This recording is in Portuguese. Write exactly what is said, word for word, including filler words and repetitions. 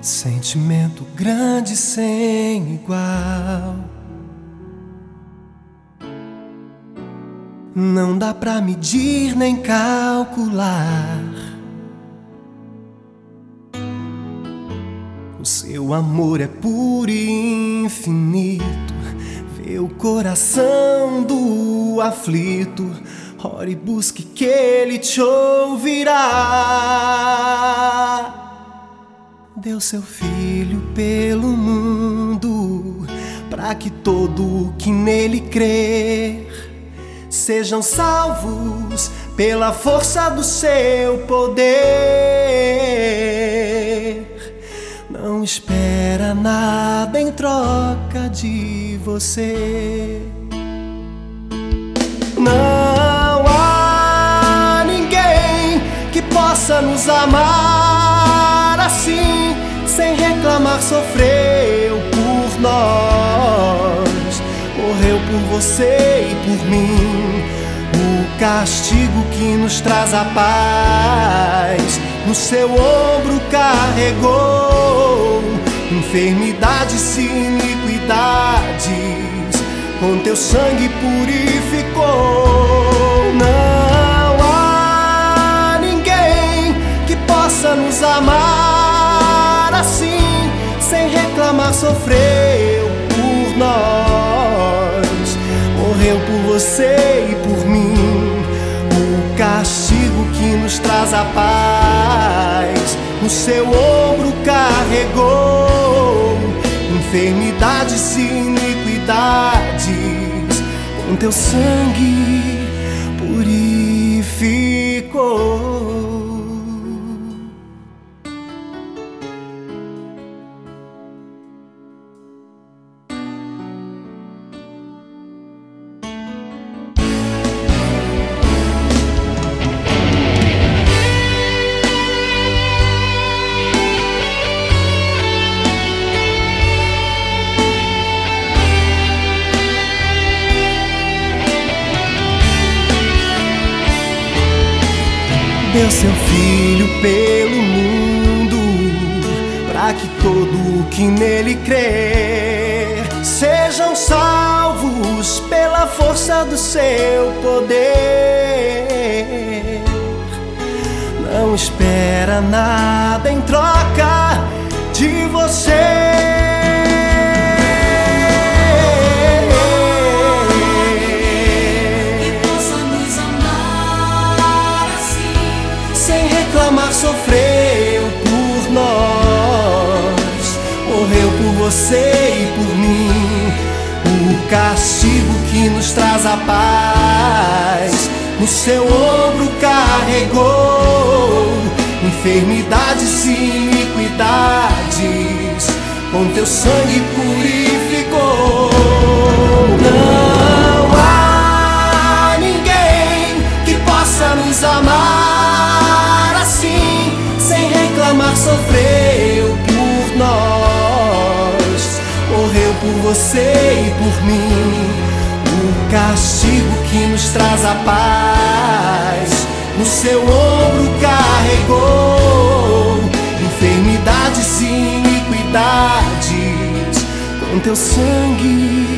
Sentimento grande sem igual. Não dá pra medir nem calcular. O seu amor é puro e infinito. Vê o coração do aflito. Ore e busque que ele te ouvirá. Deu seu filho pelo mundo, para que todo que nele crer sejam salvos pela força do seu poder. Não espera nada em troca de você. Não há ninguém que possa nos amar assim, sem reclamar. Sofreu por nós, morreu por você e por mim. O castigo que nos traz a paz, no seu ombro carregou. Enfermidades e iniquidades, com teu sangue purificou. Não há ninguém que possa nos amar assim, sem reclamar. Sofreu por nós, morreu por você e por mim. O castigo que nos traz a paz, no seu ombro carregou. Enfermidades e iniquidades, com teu sangue purificou. Deu seu filho pelo mundo, para que todo que nele crer sejam salvos pela força do seu poder. Não espera nada em troca de você. Sofreu por nós, morreu por você e por mim. O castigo que nos traz a paz, no seu ombro carregou. Enfermidades e iniquidades, com teu sangue purificou. Não há ninguém que possa nos amar assim, sem reclamar. Sofreu por nós, morreu por você e por mim. O castigo que nos traz a paz, no seu ombro carregou. Enfermidades e iniquidades, com teu sangue